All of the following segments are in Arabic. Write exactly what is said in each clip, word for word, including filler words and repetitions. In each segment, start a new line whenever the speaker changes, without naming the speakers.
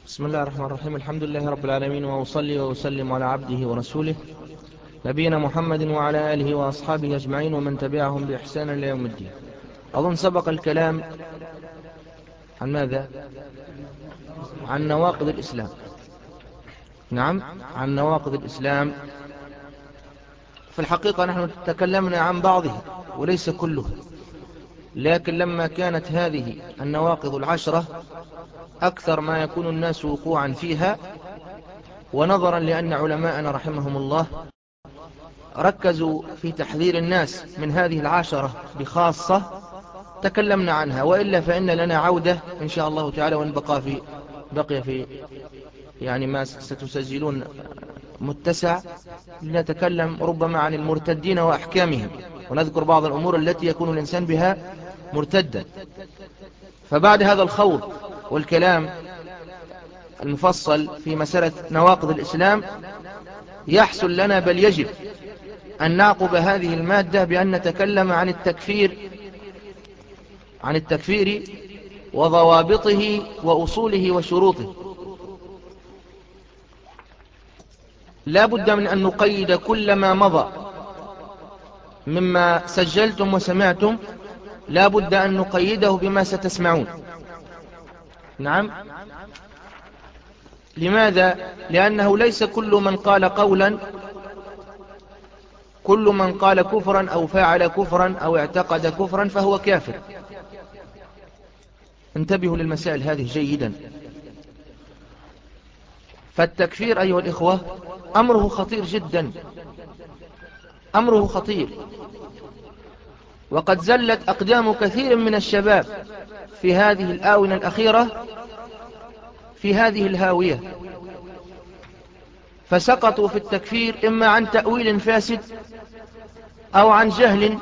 بسم الله الرحمن الرحيم. الحمد لله رب العالمين، وأصلي وأسلم على عبده ورسوله نبينا محمد وعلى آله وأصحابه أجمعين ومن تبعهم بإحسان إلى يوم الدين. أظن سبق الكلام عن ماذا؟ عن نواقض الإسلام. نعم، عن نواقض الإسلام. في الحقيقة نحن تكلمنا عن بعضه وليس كله، لكن لما كانت هذه النواقض العشرة أكثر ما يكون الناس وقوعا فيها، ونظرا لأن علماءنا رحمهم الله ركزوا في تحذير الناس من هذه العشرة بخاصة تكلمنا عنها، وإلا فإن لنا عودة إن شاء الله تعالى، وإن بقى في بقي في يعني ما ستسجلون متسع لنتكلم ربما عن المرتدين وأحكامهم، ونذكر بعض الأمور التي يكون الإنسان بها مرتدا. فبعد هذا الخوض والكلام المفصل في مسألة نواقض الإسلام يحصل لنا بل يجب أن نعقب هذه المادة بأن نتكلم عن التكفير عن التكفير وضوابطه وأصوله وشروطه. لا بد من أن نقيد كل ما مضى مما سجلتم وسمعتم، لا بد أن نقيده بما ستسمعون. نعم، لماذا؟ لأنه ليس كل من قال قولا كل من قال كفرا أو فعل كفرا أو اعتقد كفرا فهو كافر. انتبهوا للمسائل هذه جيدا. فالتكفير أيها الإخوة أمره خطير جدا، أمره خطير، وقد زلت أقدام كثير من الشباب في هذه الآونة الأخيرة في هذه الهاوية، فسقطوا في التكفير إما عن تأويل فاسد أو عن جهل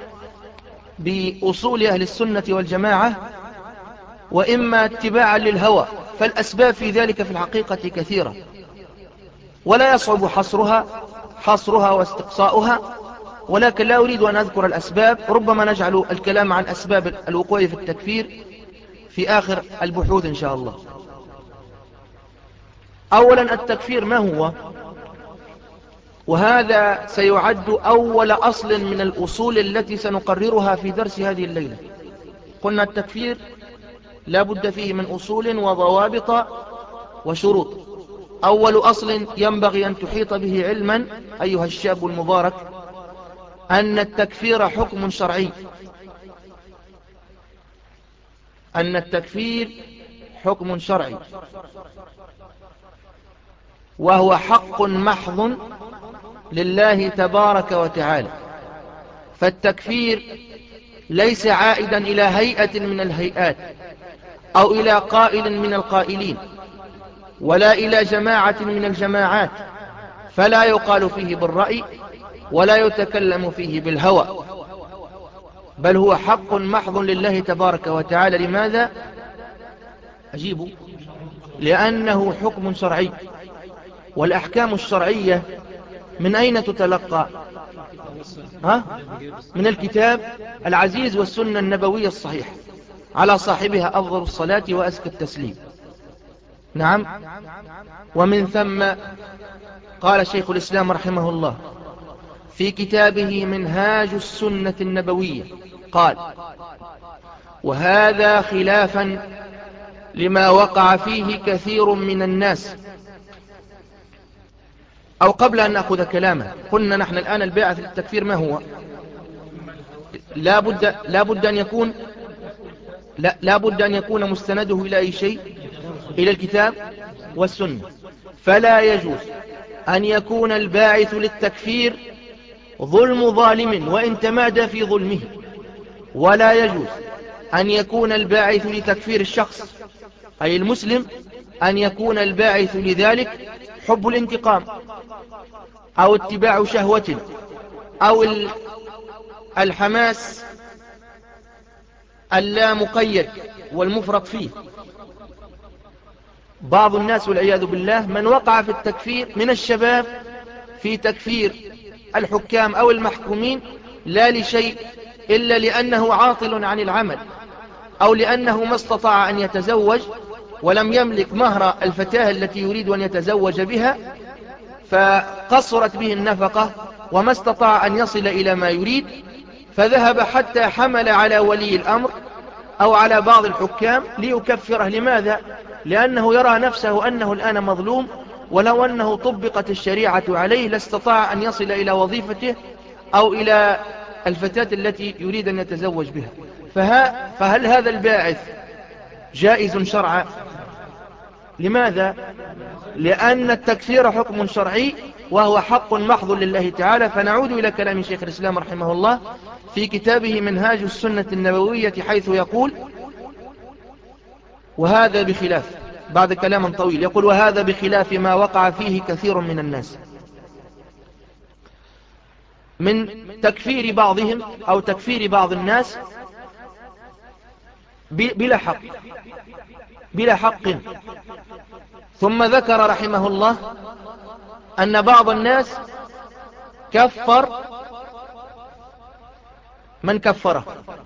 بأصول أهل السنة والجماعة، وإما اتباعا للهوى. فالأسباب في ذلك في الحقيقة كثيرة، ولا يصعب حصرها حصرها واستقصاؤها، ولكن لا أريد أن أذكر الأسباب، ربما نجعل الكلام عن أسباب الوقوع في التكفير في آخر البحوث إن شاء الله. أولا، التكفير ما هو؟ وهذا سيعد أول أصل من الأصول التي سنقررها في درس هذه الليلة. قلنا التكفير لا بد فيه من أصول وضوابط وشروط. أول أصل ينبغي أن تحيط به علما أيها الشاب المبارك أن التكفير حكم شرعي، أن التكفير حكم شرعي، وهو حق محض لله تبارك وتعالى. فالتكفير ليس عائدا إلى هيئة من الهيئات أو إلى قائل من القائلين ولا إلى جماعة من الجماعات، فلا يقال فيه بالرأي ولا يتكلم فيه بالهوى، بل هو حق محض لله تبارك وتعالى. لماذا؟ أجيبوا. لأنه حكم شرعي، والأحكام الشرعية من أين تتلقى؟ ها؟ من الكتاب العزيز والسنة النبوية الصحيحة، على صاحبها أفضل الصلاة وأزكى التسليم. نعم، ومن ثم قال شيخ الإسلام رحمه الله في كتابه منهاج السنة النبوية، قال: وهذا خلافا لما وقع فيه كثير من الناس. أو قبل أن نأخذ كلامه، قلنا نحن الآن الباعث للتكفير ما هو؟ لا بد, لا بد أن يكون لا, لا بد أن يكون مستنده إلى أي شيء؟ إلى الكتاب والسنة. فلا يجوز أن يكون الباعث للتكفير ظلم ظالم وإن تمادى في ظلمه، ولا يجوز أن يكون الباعث لتكفير الشخص أي المسلم أن يكون الباعث لذلك حب الانتقام أو اتباع شهوة أو الحماس اللا مقيد والمفرط فيه. بعض الناس والعياذ بالله من وقع في التكفير من الشباب في تكفير الحكام أو المحكومين لا لشيء إلا لأنه عاطل عن العمل، أو لأنه ما استطاع أن يتزوج ولم يملك مهر الفتاة التي يريد أن يتزوج بها، فقصرت به النفقة وما استطاع أن يصل إلى ما يريد، فذهب حتى حمل على ولي الأمر أو على بعض الحكام ليكفره. لماذا؟ لأنه يرى نفسه أنه الآن مظلوم، ولو أنه طبقت الشريعة عليه لاستطاع أن يصل إلى وظيفته أو إلى الفتاة التي يريد أن يتزوج بها. فها فهل هذا الباعث جائز شرعا؟ لماذا؟ لأن التكفير حكم شرعي وهو حق محض لله تعالى. فنعود إلى كلام شيخ الإسلام رحمه الله في كتابه منهاج السنة النبوية، حيث يقول: وهذا بخلاف، بعد كلام طويل يقول: وهذا بخلاف ما وقع فيه كثير من الناس من تكفير بعضهم أو تكفير بعض الناس بلا حق بلا حق ثم ذكر رحمه الله أن بعض الناس كفر من كفره،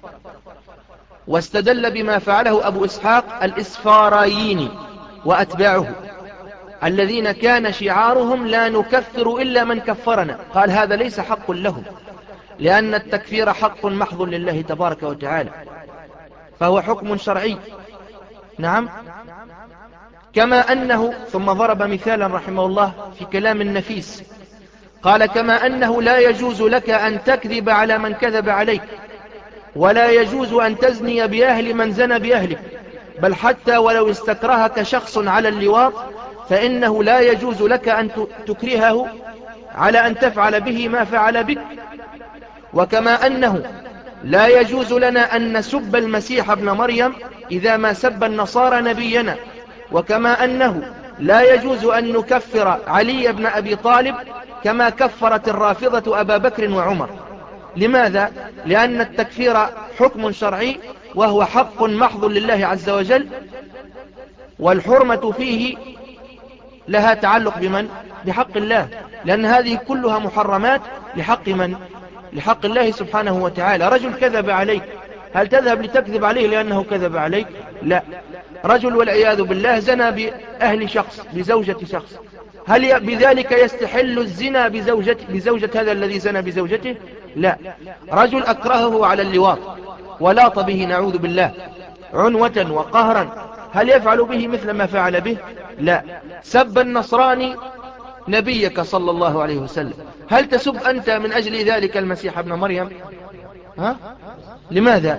واستدل بما فعله أبو إسحاق الإسفارايني وأتباعه الذين كان شعارهم: لا نكفر إلا من كفرنا. قال: هذا ليس حق لهم، لأن التكفير حق محض لله تبارك وتعالى، فهو حكم شرعي. نعم. كما أنه، ثم ضرب مثالا رحمه الله في كلام النفيس، قال: كما أنه لا يجوز لك أن تكذب على من كذب عليك، ولا يجوز أن تزني بأهل من زنى بأهلك، بل حتى ولو استكرهك شخص على اللواط فإنه لا يجوز لك أن تكرهه على أن تفعل به ما فعل بك. وكما أنه لا يجوز لنا أن نسب المسيح ابن مريم إذا ما سب النصارى نبينا. وكما أنه لا يجوز أن نكفر علي بن أبي طالب كما كفرت الرافضة أبا بكر وعمر. لماذا؟ لأن التكفير حكم شرعي وهو حق محض لله عز وجل، والحرمة فيه لها تعلق بمن؟ بحق الله، لأن هذه كلها محرمات لحق من؟ لحق الله سبحانه وتعالى. رجل كذب عليك، هل تذهب لتكذب عليه لأنه كذب عليك؟ لا. رجل والعياذ بالله زنى بأهل شخص، بزوجة شخص، هل بذلك يستحل الزنا بزوجة, بزوجة هذا الذي زنى بزوجته؟ لا. رجل أكرهه على اللواط ولاط به نعوذ بالله عنوة وقهرا، هل يفعل به مثل ما فعل به؟ لا. سب النصراني نبيك صلى الله عليه وسلم، هل تسب أنت من أجل ذلك المسيح ابن مريم؟ ها؟ لماذا؟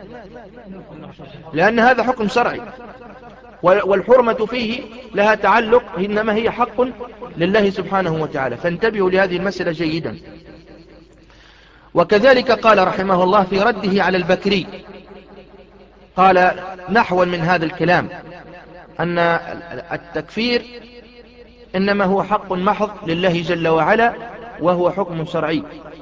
لأن هذا حكم شرعي، والحرمة فيه لها تعلق، إنما هي حق لله سبحانه وتعالى. فانتبهوا لهذه المسألة جيدا. وكذلك قال رحمه الله في رده على البكري، قال نحوا من هذا الكلام، أن التكفير إنما هو حق محض لله جل وعلا وهو حكم شرعي،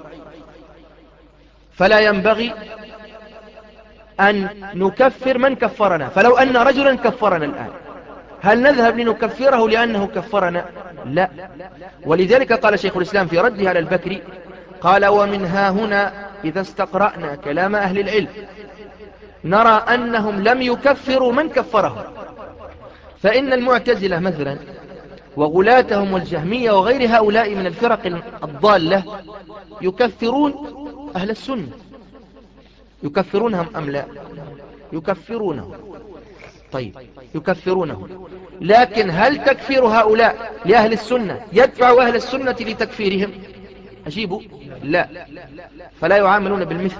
فلا ينبغي أن نكفر من كفرنا. فلو أن رجلا كفرنا الآن، هل نذهب لنكفره لأنه كفرنا؟ لا. ولذلك قال شيخ الإسلام في رده على البكري، قال: ومن ها هنا إذا استقرأنا كلام أهل العلم نرى أنهم لم يكفروا من كفره. فإن المعتزلة مثلا وغلاتهم والجهمية وغير هؤلاء من الفرق الضالة يكفرون أهل السنة. يكفرونهم أم لا؟ يكفرونهم. طيب، يكفرونهم، لكن هل تكفير هؤلاء لأهل السنة يدفع أهل السنة لتكفيرهم؟ أجيبوا لا، فلا يعاملون بالمثل.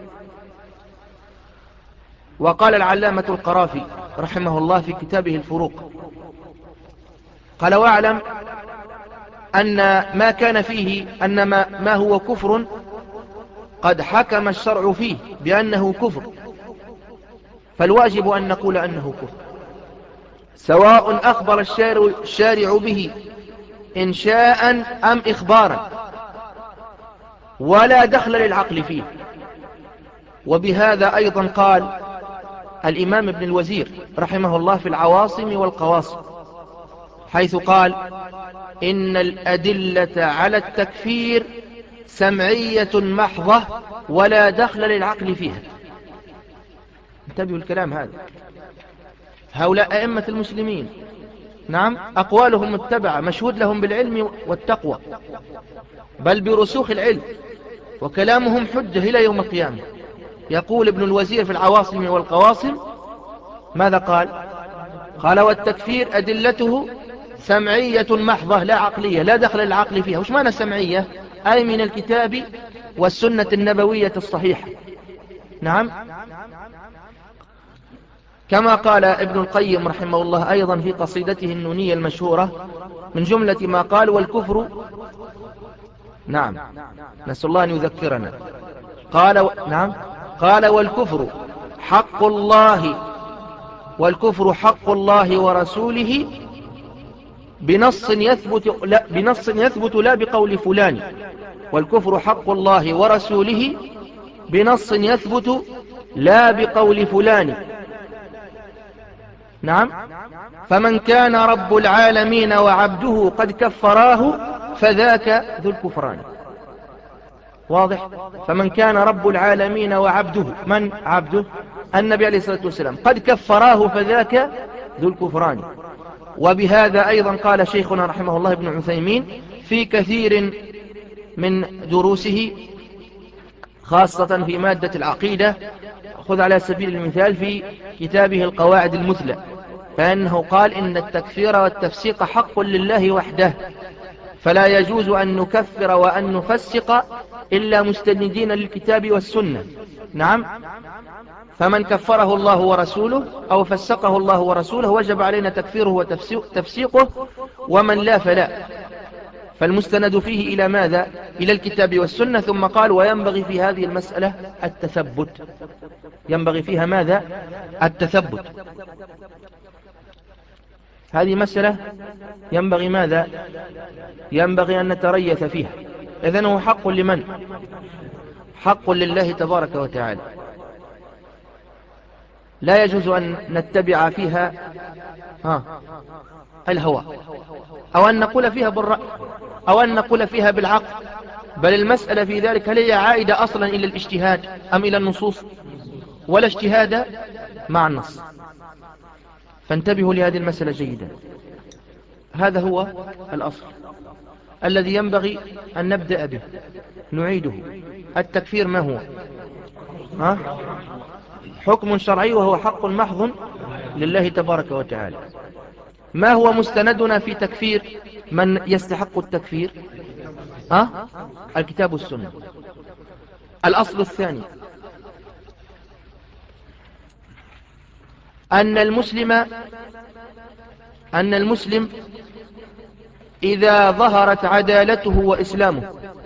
وقال العلامة القرافي رحمه الله في كتابه الفروق، قال: واعلم أن ما كان فيه أن ما, ما هو كفر قد حكم الشرع فيه بأنه كفر، فالواجب أن نقول أنه كفر، سواء أخبر الشارع, الشارع به إنشاء أم إخبارا، ولا دخل للعقل فيه. وبهذا أيضا قال الإمام ابن الوزير رحمه الله في العواصم والقواصم، حيث قال: إن الأدلة على التكفير سمعية محضة ولا دخل للعقل فيها. انتبهوا الكلام هذا. هؤلاء أئمة المسلمين، نعم، أقوالهم متبعة، مشهود لهم بالعلم والتقوى، بل برسوخ العلم، وكلامهم حجة إلى يوم القيامة. يقول ابن الوزير في العواصم والقواصم، ماذا قال؟ قال: والتكفير أدلته سمعية محضة لا عقلية، لا دخل العقل فيها. وش معنى سمعية؟ أي من الكتاب والسنة النبوية الصحيحة. نعم، كما قال ابن القيم رحمه الله أيضا في قصيدته النونية المشهورة، من جملة ما قال: والكفر، نعم، نسأل الله أن يذكرنا، قال و... نعم، قال: والكفر حق الله، والكفر حق الله ورسوله بنص يثبت لا, بنص يثبت لا بقول فلان. والكفر حق الله ورسوله بنص يثبت لا بقول فلان. نعم، فمن كان رب العالمين وعبده قد كفراه فذاك ذو الكفران. واضح؟ فمن كان رب العالمين وعبده، من عبده؟ النبي عليه الصلاة والسلام، قد كفراه فذاك ذو الكفران. وبهذا أيضا قال شيخنا رحمه الله ابن عثيمين في كثير من دروسه، خاصة في مادة العقيدة، خذ على سبيل المثال في كتابه القواعد المثلى، فإنه قال: إن التكفير والتفسيق حق لله وحده، فلا يجوز أن نكفر وأن نفسق إلا مستندين للكتاب والسنة. نعم، فمن كفره الله ورسوله أو فسقه الله ورسوله وجب علينا تكفيره وتفسيقه، ومن لا فلا. فالمستند فيه إلى ماذا؟ إلى الكتاب والسنة. ثم قال: وينبغي في هذه المسألة التثبت. ينبغي فيها ماذا؟ التثبت. هذه مسألة ينبغي ماذا؟ ينبغي أن نتريث فيها. إذن هو حق لمن؟ حق لله تبارك وتعالى، لا يجوز أن نتبع فيها ها الهوى، أو أن نقول فيها بالرأي، أو أن نقول فيها بالعقل، بل المسألة في ذلك هل هي عائدة أصلا إلى الاجتهاد أم إلى النصوص؟ ولا اجتهاد مع النص. فانتبهوا لهذه المسألة جيدا. هذا هو الأصل الذي ينبغي أن نبدأ به، نعيده. التكفير ما هو؟ ها؟ حكم شرعي، وهو حق محض لله تبارك وتعالى. ما هو مستندنا في تكفير من يستحق التكفير؟ ها؟ الكتاب والسنة. الأصل الثاني أن المسلم أن المسلم إذا ظهرت عدالته وإسلامه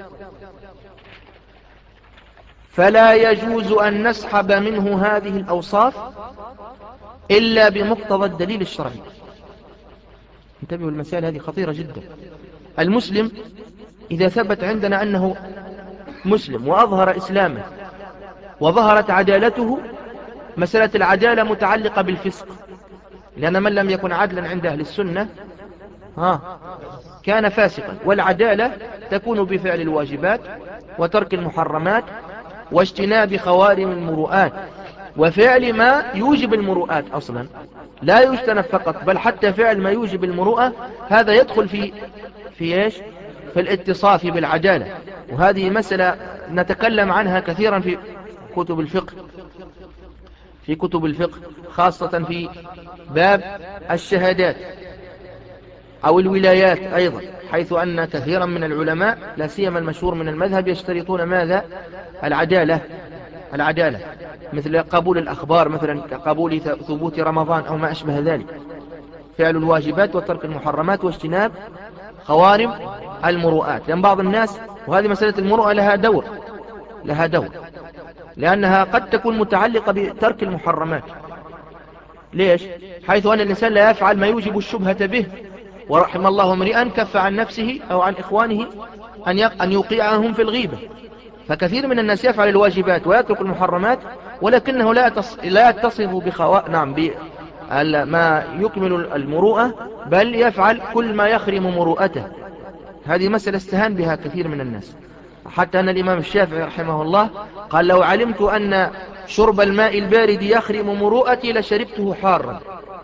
فلا يجوز أن نسحب منه هذه الأوصاف إلا بمقتضى الدليل الشرعي. انتبهوا، المسائل هذه خطيرة جدا. المسلم إذا ثبت عندنا أنه مسلم وأظهر إسلامه وظهرت عدالته، مسألة العدالة متعلقة بالفسق، لأن من لم يكن عدلا عند أهل السنة ها كان فاسقا. والعدالة تكون بفعل الواجبات وترك المحرمات واجتناب خوارم المروءات وفعل ما يوجب المروءات. أصلا لا يجتنب فقط، بل حتى فعل ما يوجب المروءة هذا يدخل في في إيش؟ في الاتصاف بالعدالة. وهذه مسألة نتكلم عنها كثيرا في كتب الفقه في كتب الفقه خاصة في باب الشهادات أو الولايات أيضا، حيث أن كثيرا من العلماء لا سيما المشهور من المذهب يشترطون ماذا؟ العدالة. العدالة مثل قبول الأخبار، مثلا كقبول ثبوت رمضان أو ما أشبه ذلك، فعل الواجبات وترك المحرمات واجتناب خوارم المروءات. لأن بعض الناس، وهذه مسألة المروءة لها دور لها دور لأنها قد تكون متعلقة بترك المحرمات. ليش؟ حيث أن الإنسان لا يفعل ما يوجب الشبهة به، ورحم الله امرئا كف عن نفسه أو عن إخوانه أن يوقعهم في الغيبة. فكثير من الناس يفعل الواجبات ويترك المحرمات، ولكنه لا لا يتصف بخوا... نعم بما يكمل المروءة، بل يفعل كل ما يخرم مروءته. هذه مسألة استهان بها كثير من الناس، حتى أن الإمام الشافعي رحمه الله قال: لو علمت أن شرب الماء البارد يخرم مروءتي لشربته حارا.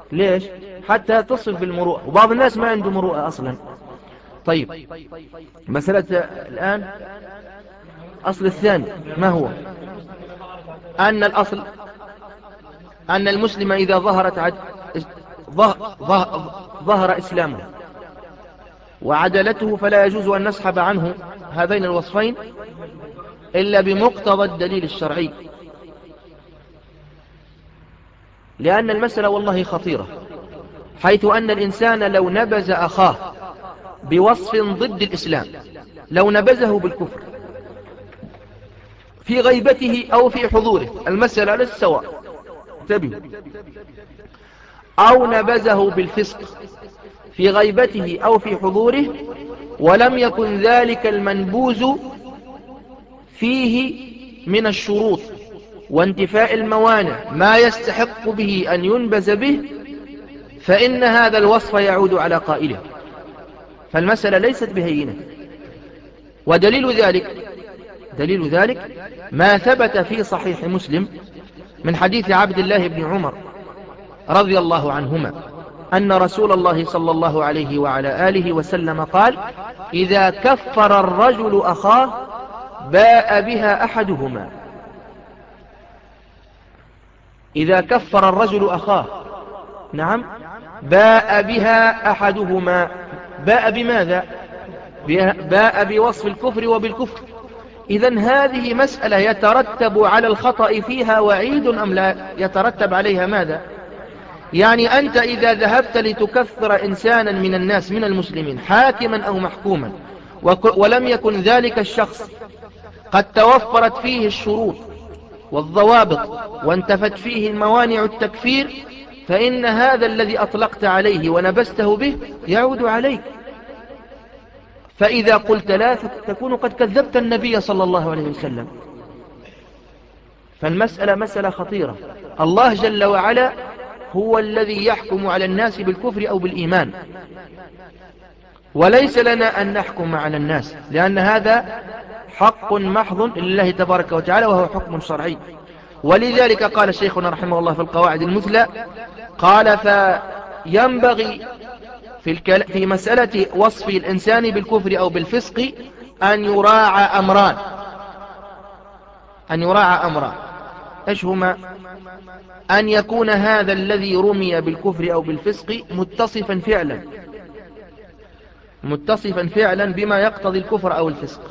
ليش؟ حتى تصف بالمروءة، وبعض الناس ما عنده مروءة أصلا. طيب، مسألة الآن أصل الثاني ما هو؟ أن الأصل أن المسلم إذا ظهرت عد... ظه... ظه... ظهر إسلامه وعدلته فلا يجوز أن نسحب عنه هذين الوصفين إلا بمقتضى الدليل الشرعي، لأن المسألة والله خطيرة، حيث أن الإنسان لو نبذ أخاه بوصف ضد الإسلام، لو نبذه بالكفر في غيبته أو في حضوره، المسألة للسواء، انتبهوا، أو نبذه بالفسق في غيبته أو في حضوره، ولم يكن ذلك المنبوذ فيه من الشروط وانتفاء الموانع ما يستحق به أن ينبذ به، فإن هذا الوصف يعود على قائله. فالمسألة ليست بهينة. ودليل ذلك دليل ذلك ما ثبت في صحيح مسلم من حديث عبد الله بن عمر رضي الله عنهما أن رسول الله صلى الله عليه وعلى آله وسلم قال: إذا كفر الرجل أخاه باء بها أحدهما. إذا كفر الرجل أخاه، نعم، باء بها أحدهما. باء بماذا؟ باء بوصف الكفر وبالكفر. إذن هذه مسألة يترتب على الخطأ فيها وعيد أم لا يترتب عليها ماذا؟ يعني أنت إذا ذهبت لتكفر إنسانا من الناس من المسلمين حاكما أو محكوما، ولم يكن ذلك الشخص قد توفرت فيه الشروط والضوابط وانتفت فيه الموانع التكفير، فإن هذا الذي أطلقت عليه ونبسته به يعود عليك. فإذا قلت لا تكون قد كذبت النبي صلى الله عليه وسلم. فالمسألة مسألة خطيرة. الله جل وعلا هو الذي يحكم على الناس بالكفر أو بالإيمان، وليس لنا أن نحكم على الناس، لأن هذا حق محض لله تبارك وتعالى وهو حكم شرعي. ولذلك قال شيخنا رحمه الله في القواعد المثلى، قال: فينبغي في, الكل... في مسألة وصف الإنسان بالكفر أو بالفسق أن يراعى أمران أن يراعى أمران إيش هما؟ أن يكون هذا الذي رمي بالكفر أو بالفسق متصفا فعلا متصفا فعلا بما يقتضي الكفر أو الفسق،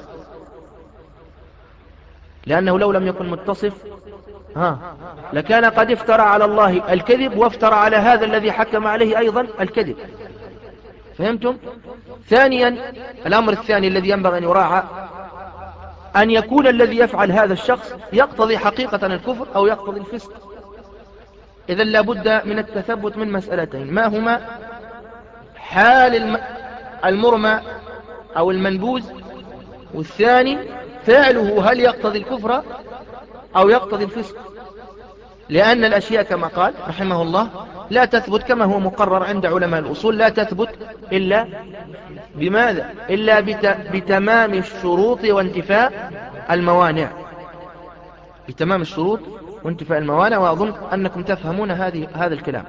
لأنه لو لم يكن متصف ها لكان قد افترى على الله الكذب وافترى على هذا الذي حكم عليه أيضا الكذب. فهمتم؟ ثانيا، الأمر الثاني الذي ينبغي أن يراعى أن يكون الذي يفعل هذا الشخص يقتضي حقيقة الكفر أو يقتضي الفسق. إذن لابد من التثبت من مسألتين، ما هما؟ حال المرمى أو المنبوذ، والثاني فعله هل يقتضي الكفر أو يقتضي الفسق، لأن الأشياء كما قال رحمه الله لا تثبت كما هو مقرر عند علماء الأصول، لا تثبت إلا بماذا؟ إلا بتمام الشروط وانتفاء الموانع، بتمام الشروط وانتفاء الموانع. وأظن أنكم تفهمون هذه هذا الكلام.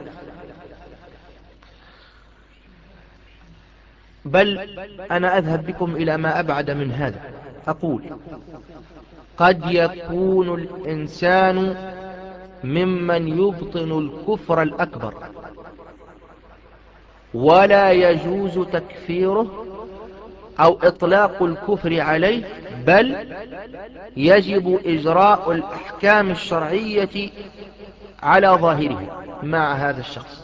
بل أنا أذهب بكم إلى ما أبعد من هذا، أقول: قد يكون الإنسان ممن يبطن الكفر الأكبر ولا يجوز تكفيره أو إطلاق الكفر عليه، بل يجب إجراء الأحكام الشرعية على ظاهره مع هذا الشخص.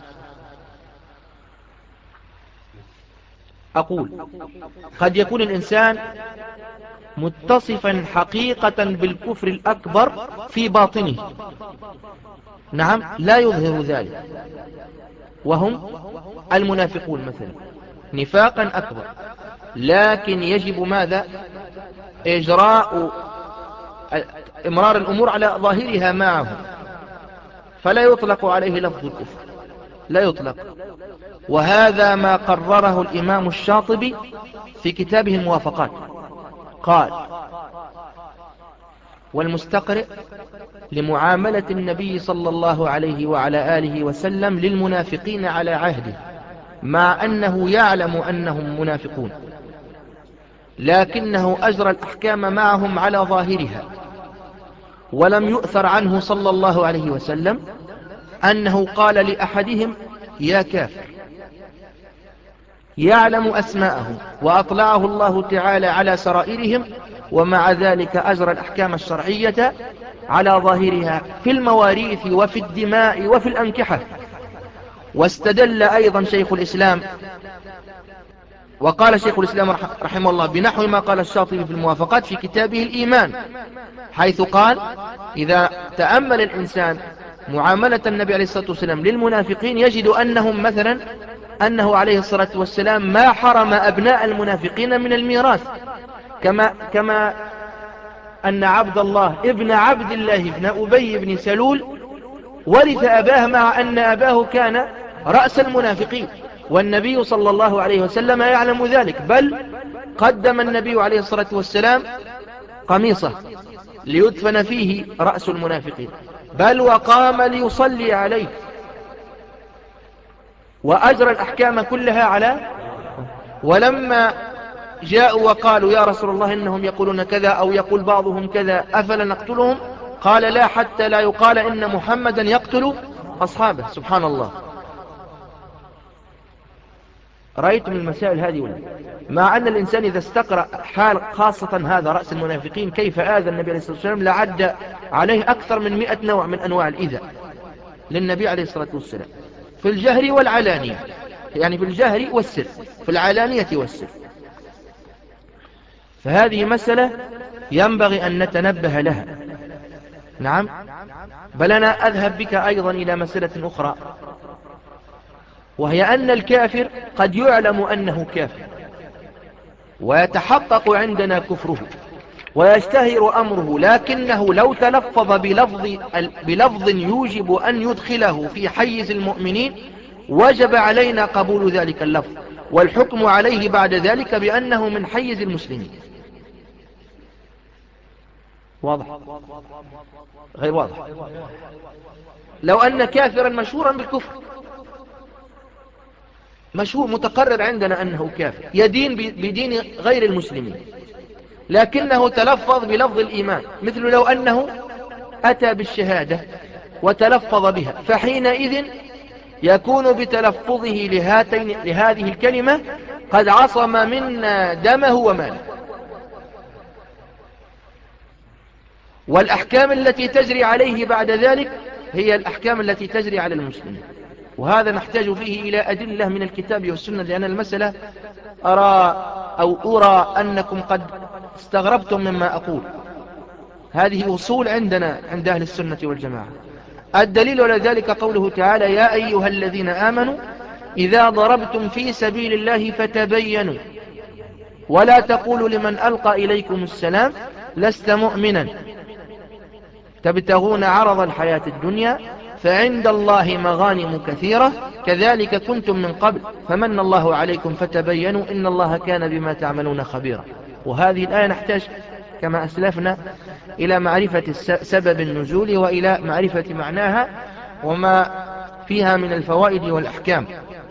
أقول: قد يكون الإنسان متصفا حقيقة بالكفر الأكبر في باطنه، نعم، لا يظهر ذلك، وهم المنافقون مثلا، نفاقا أكبر، لكن يجب ماذا؟ إجراء إمرار الأمور على ظاهرها معه، فلا يطلق عليه لفظ الكفر، لا يطلق. وهذا ما قرره الإمام الشاطبي في كتابه الموافقات، قال: والمستقرئ لمعاملة النبي صلى الله عليه وعلى آله وسلم للمنافقين على عهده، مع أنه يعلم أنهم منافقون، لكنه أجرى الأحكام معهم على ظاهرها، ولم يؤثر عنه صلى الله عليه وسلم أنه قال لأحدهم يا كافر، يعلم أسماءهم وأطلعه الله تعالى على سرائرهم، ومع ذلك أجرى الأحكام الشرعية على ظاهرها في المواريث وفي الدماء وفي الأنكحة. واستدل أيضا شيخ الإسلام، وقال شيخ الإسلام رحمه الله بنحو ما قال الشاطبي في الموافقات في كتابه الإيمان، حيث قال إذا تأمل الإنسان معاملة النبي عليه الصلاة والسلام للمنافقين يجد أنهم مثلا أنه عليه الصلاة والسلام ما حرم أبناء المنافقين من الميراث، كما, كما أن عبد الله ابن عبد الله ابن أبي بن سلول ورث أباه، مع أن أباه كان رأس المنافقين، والنبي صلى الله عليه وسلم يعلم ذلك، بل قدم النبي عليه الصلاة والسلام قميصه ليدفن فيه رأس المنافقين، بل وقام ليصلي عليه، وأجرى الأحكام كلها على. ولما جاءوا وقالوا يا رسول الله إنهم يقولون كذا أو يقول بعضهم كذا أفلا نقتلهم، قال لا، حتى لا يقال إن محمدا يقتل أصحابه. سبحان الله. رأيت من المسائل هذه ولا؟ مع أن الإنسان إذا استقرأ حال خاصة هذا رأس المنافقين كيف آذى النبي عليه الصلاة والسلام لعد عليه أكثر من مئة نوع من أنواع الإيذاء للنبي عليه الصلاة والسلام في الجهر والعلانية، يعني في الجهر والسر، في العلانية والسر. فهذه مسألة ينبغي أن نتنبه لها. نعم. بل أنا أذهب بك أيضا إلى مسألة أخرى، وهي أن الكافر قد يعلم أنه كافر ويتحقق عندنا كفره ويشتهر أمره، لكنه لو تلفظ بلفظ, بلفظ يوجب أن يدخله في حيز المؤمنين وجب علينا قبول ذلك اللفظ والحكم عليه بعد ذلك بأنه من حيز المسلمين. واضح؟ غير واضح؟ لو أن كافرا مشهورا بالكفر، مشهور متقرر عندنا أنه كافر يدين بدين غير المسلمين، لكنه تلفظ بلفظ الإيمان، مثل لو أنه أتى بالشهادة وتلفظ بها، فحينئذ يكون بتلفظه لهاتين لهذه الكلمة قد عصم منا دمه وماله. والأحكام التي تجري عليه بعد ذلك هي الأحكام التي تجري على المسلمين، وهذا نحتاج فيه إلى أدلة من الكتاب والسنة، لأن المسألة أرى أو أرى أنكم قد استغربتم مما أقول. هذه أصول عندنا عند أهل السنة والجماعة. الدليل على ذلك قوله تعالى يا أيها الذين آمنوا إذا ضربتم في سبيل الله فتبينوا ولا تقولوا لمن ألقى إليكم السلام لست مؤمنا تبتغون عرض الحياة الدنيا فعند الله مغانم كثيرة كذلك كنتم من قبل فمن الله عليكم فتبينوا إن الله كان بما تعملون خبيرا. وهذه الآية نحتاج كما أسلفنا إلى معرفة سبب النزول وإلى معرفة معناها وما فيها من الفوائد والأحكام.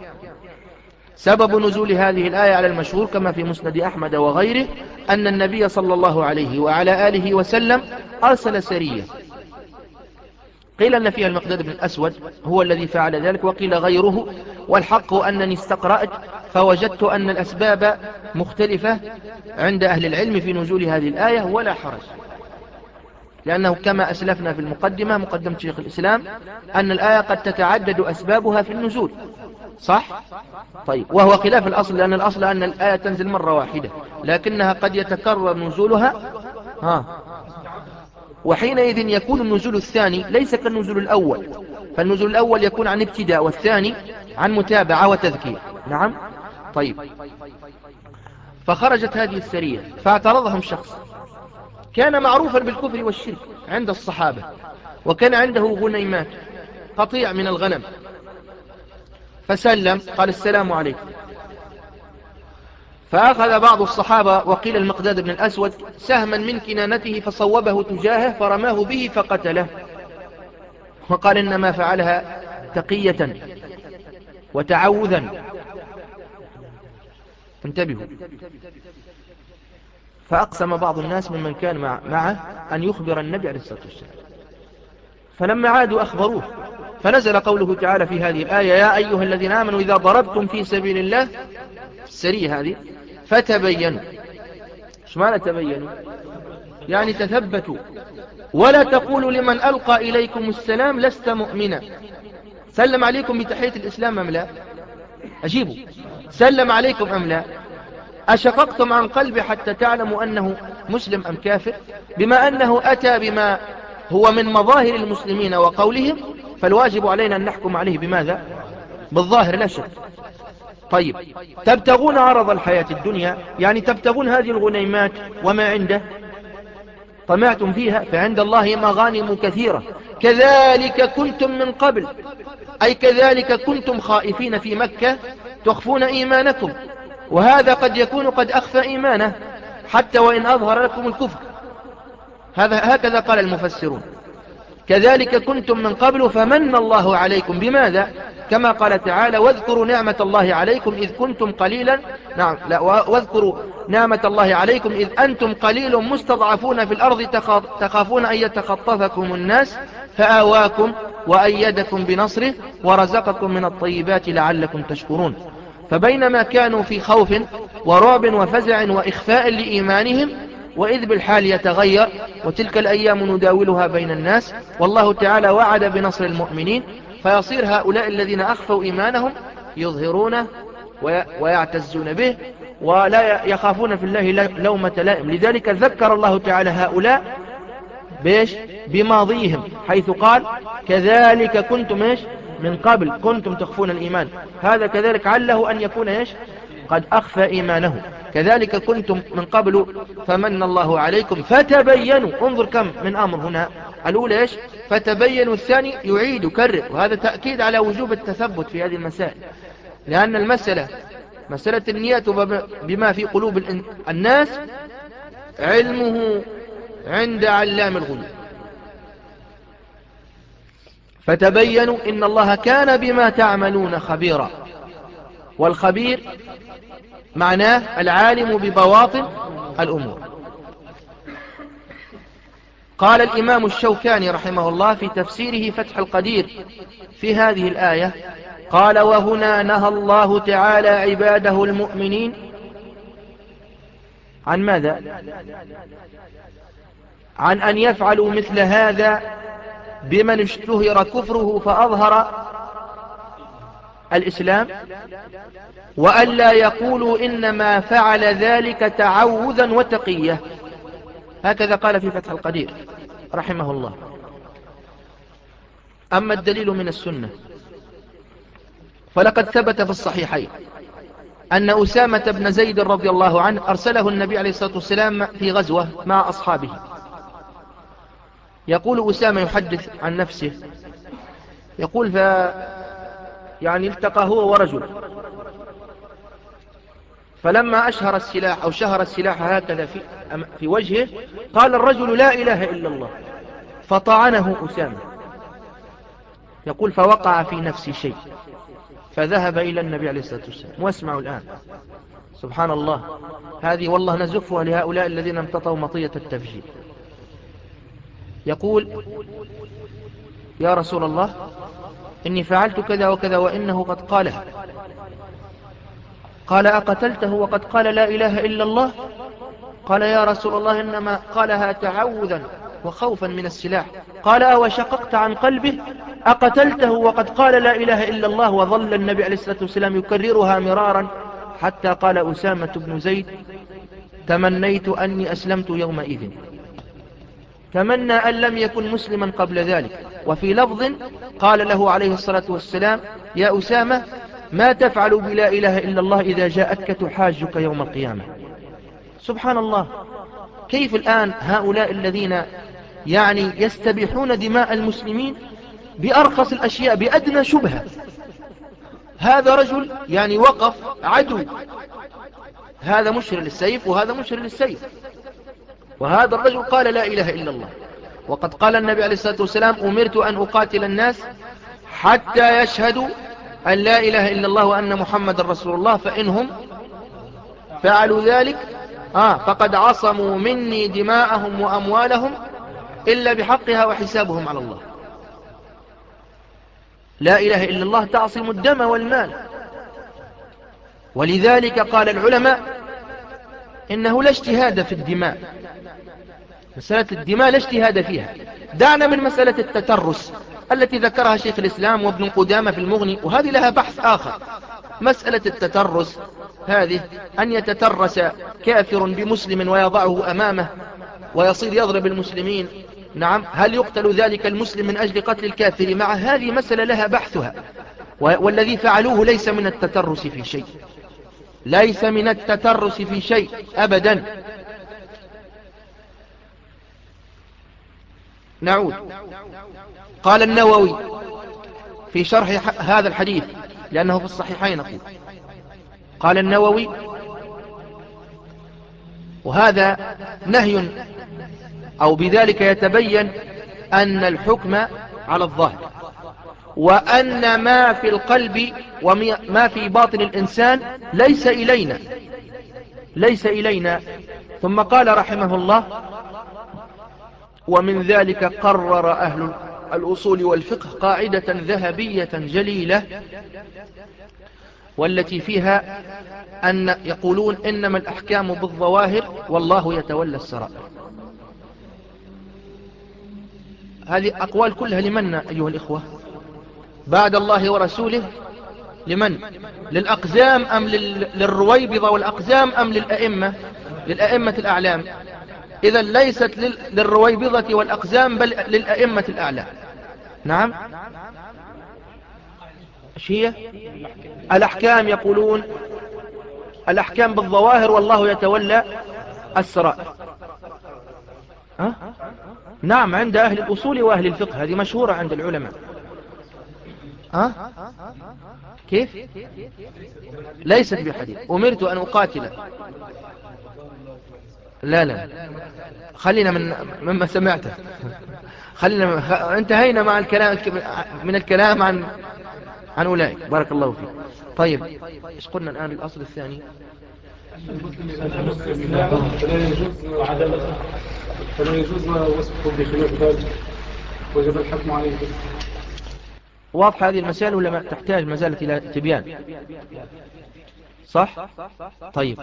سبب نزول هذه الآية على المشهور كما في مسند أحمد وغيره أن النبي صلى الله عليه وعلى آله وسلم أرسل سرية، قيل أن فيها المقداد بن الأسود هو الذي فعل ذلك وقيل غيره، والحق أنني استقرأت فوجدت أن الأسباب مختلفة عند أهل العلم في نزول هذه الآية ولا حرج، لأنه كما أسلفنا في المقدمة مقدمة شيخ الإسلام أن الآية قد تتعدد أسبابها في النزول، صح؟ طيب، وهو خلاف الأصل، لأن الأصل أن الآية تنزل مرة واحدة لكنها قد يتكرر نزولها ها، وحينئذ يكون النزول الثاني ليس كالنزول الأول، فالنزول الأول يكون عن ابتداء والثاني عن متابعة وتذكير. نعم. طيب، فخرجت هذه السرية فاعترضهم شخص كان معروفا بالكفر والشرك عند الصحابة، وكان عنده غنيمات قطيع من الغنم، فسلم قال السلام عليكم، فأخذ بعض الصحابة وقيل المقداد بن الأسود سهما من كنانته فصوبه تجاهه فرماه به فقتله، وقال إنما فعلها تقية وتعوذا. انتبهوا. فأقسم بعض الناس ممن كان معه أن يخبر النبي عليه الصلاة والسلام، فلما عادوا أخبروه، فنزل قوله تعالى في هذه الآية: يا أيها الذين آمنوا إذا ضربتم في سبيل الله، السرية هذه، فتبينوا. ايش معنى تبينوا؟ يعني تثبتوا، ولا تقولوا لمن ألقى إليكم السلام لست مؤمنا. سلم عليكم بتحية الإسلام أم لا؟ أجيبوا، سلم عليكم أم لا؟ أشققتم عن قلبي حتى تعلموا أنه مسلم أم كافر؟ بما أنه أتى بما هو من مظاهر المسلمين وقولهم، فالواجب علينا أن نحكم عليه بماذا؟ بالظاهر لا شك. طيب، تبتغون عرض الحياة الدنيا، يعني تبتغون هذه الغنيمات وما عنده، طمعتم فيها، فعند الله مغانم كثيرة. كذلك كنتم من قبل، أي كذلك كنتم خائفين في مكة تخفون إيمانكم، وهذا قد يكون قد أخفى إيمانه حتى وإن أظهر لكم الكفر. هذا هكذا قال المفسرون. كذلك كنتم من قبل فمن الله عليكم بماذا؟ كما قال تعالى: واذكروا نعمة الله عليكم إذ كنتم قليلا. نعم، لا، واذكروا نعمة الله عليكم إذ أنتم قليل مستضعفون في الأرض تخافون أن يتخطفكم الناس فآواكم وأيدكم بنصره ورزقكم من الطيبات لعلكم تشكرون. فبينما كانوا في خوف ورعب وفزع وإخفاء لإيمانهم، وإذ بالحال يتغير، وتلك الأيام نداولها بين الناس، والله تعالى وعد بنصر المؤمنين، فيصير هؤلاء الذين أخفوا إيمانهم يظهرونه ويعتزون به ولا يخافون في الله لومة لائم. لذلك ذكر الله تعالى هؤلاء بيش بماضيهم، حيث قال: كذلك كنتم إيش من قبل كنتم تخفون الإيمان. هذا كذلك عله أن يكون إيش قد أخفى إيمانه. كذلك كنتم من قبل فمن الله عليكم فتبينوا. انظر كم من أمر هنا. الأولى إيش؟ فتبينوا. الثاني يعيد يكرر، وهذا تأكيد على وجوب التثبت في هذه المسائل، لأن المسألة مسألة النية بما في قلوب الناس علمه عند علام الغيوب. فتبينوا إن الله كان بما تعملون خبيرا. والخبير معناه العالم ببواطن الأمور. قال الإمام الشوكاني رحمه الله في تفسيره فتح القدير في هذه الآية، قال: وهنا نهى الله تعالى عباده المؤمنين عن ماذا؟ عن أن يفعلوا مثل هذا بمن اشتهر كفره فأظهر الإسلام، وألا يقولوا إنما فعل ذلك تعوذا وتقية. هكذا قال في فتح القدير رحمه الله. أما الدليل من السنة فلقد ثبت في الصحيحين أن أسامة بن زيد رضي الله عنه أرسله النبي عليه الصلاة والسلام في غزوة مع أصحابه. يقول أسامة يحدث عن نفسه، يقول: ف يعني التقى هو ورجل، فلما أشهر السلاح أو شهر السلاح هكذا في, في وجهه، قال الرجل: لا إله إلا الله، فطعنه أسامة. يقول: فوقع في نفسي شيء، فذهب إلى النبي عليه الصلاة والسلام. واسمعوا الآن، سبحان الله، هذه والله نزفها لهؤلاء الذين امتطوا مطية التفجير. يقول: يا رسول الله، إني فعلت كذا وكذا وإنه قد قالها. قال: أقتلته وقد قال لا إله إلا الله؟ قال: يا رسول الله، إنما قالها تعوذا وخوفا من السلاح. قال: أو شققت عن قلبه؟ أقتلته وقد قال لا إله إلا الله؟ وظل النبي عليه الصلاة والسلام يكررها مرارا حتى قال أسامة بن زيد: تمنيت أني أسلمت يومئذ. تمنى أن لم يكن مسلما قبل ذلك. وفي لفظ قال له عليه الصلاة والسلام: يا أسامة، ما تفعل بلا إله إلا الله إذا جاءتك تحاجك يوم القيامة؟ سبحان الله. كيف الآن هؤلاء الذين يعني يستبيحون دماء المسلمين بأرخص الأشياء بأدنى شبهة؟ هذا رجل يعني وقف عدو، هذا مشر للسيف وهذا مشر للسيف. وهذا الرجل قال لا إله إلا الله، وقد قال النبي عليه الصلاة والسلام أمرت أن أقاتل الناس حتى يشهدوا أن لا إله إلا الله وأن محمد رسول الله، فإنهم فعلوا ذلك آه فقد عصموا مني دماءهم وأموالهم إلا بحقها وحسابهم على الله. لا إله إلا الله تعصم الدم والمال. ولذلك قال العلماء إنه لا اجتهاد في الدماء، مسألة الدماء لا اجتهاد فيها. دعنا من مسألة التترس التي ذكرها شيخ الإسلام وابن قدامة في المغني، وهذه لها بحث آخر. مسألة التترس هذه أن يتترس كافر بمسلم ويضعه أمامه ويصير يضرب المسلمين، نعم، هل يقتل ذلك المسلم من أجل قتل الكافر؟ مع هذه مسألة لها بحثها، والذي فعلوه ليس من التترس في شيء، ليس من التترس في شيء أبدا. نعود. قال النووي في شرح هذا الحديث لأنه في الصحيحين أقول، قال النووي وهذا نهي أو بذلك يتبين أن الحكم على الظاهر، وأن ما في القلب وما في باطن الإنسان ليس إلينا ليس إلينا ثم قال رحمه الله ومن ذلك قرر أهل الأصول والفقه قاعدة ذهبية جليلة، والتي فيها أن يقولون إنما الأحكام بالظواهر والله يتولى السرائر. هذه أقوال كلها لمن أيها الإخوة؟ بعد الله ورسوله لمن؟ للأقزام أم للرويبضة والأقزام أم للأئمة للأئمة الأعلام؟ إذا ليست للرويبضة والأقزام بل للأئمة الأعلام. نعم. ايش هي؟ الأحكام يقولون الأحكام بالظواهر والله يتولى السرائر. أه؟ نعم، عند أهل الأصول وأهل الفقه هذه مشهورة عند العلماء. أه؟ كيف؟ ليست بحديث أمرت أن أقاتل. لا لا خلينا من مما سمعته، خلينا خ... انتهينا مع الكلام من الكلام عن عن أولئك. بارك الله فيك. طيب ايش قلنا الآن؟ الأصل الثاني
فلا يجوز وصفه بخلاف ذلك، وجب الحكم عليه.
واضح هذه المسائل ولا ما تحتاج مازالت إلى تبيان؟ صح؟ طيب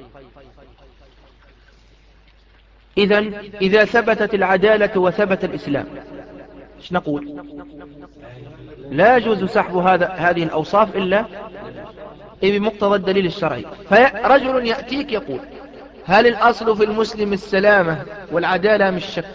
إذا إذا ثبتت العدالة وثبت الإسلام ايش نقول؟ لا يجوز سحب هذا هذه الأوصاف إلا بمقتضى الدليل الشرعي. فرجل يأتيك يقول هل الأصل في المسلم السلامة والعدالة مش شك؟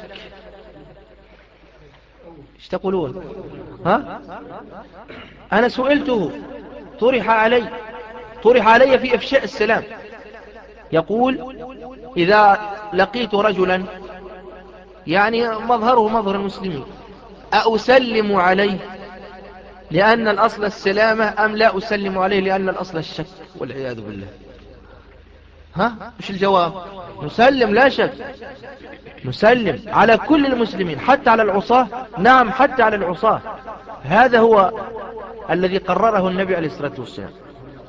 ايش تقولون؟ ها؟ أنا سئلته طرح علي طرح علي في إفشاء السلام، يقول إذا لقيت رجلا يعني مظهره مظهر المسلمين أسلم عليه لأن الأصل السلامة أم لا أسلم عليه لأن الأصل الشك والعياذ بالله؟ ها؟ مش الجواب؟ نسلم لا شك، نسلم على كل المسلمين حتى على العصاة. نعم حتى على العصاة. هذا هو الذي قرره النبي عليه الصلاة والسلام.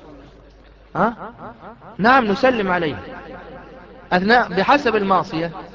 ها؟ نعم نسلم عليه أثناء بحسب المعصية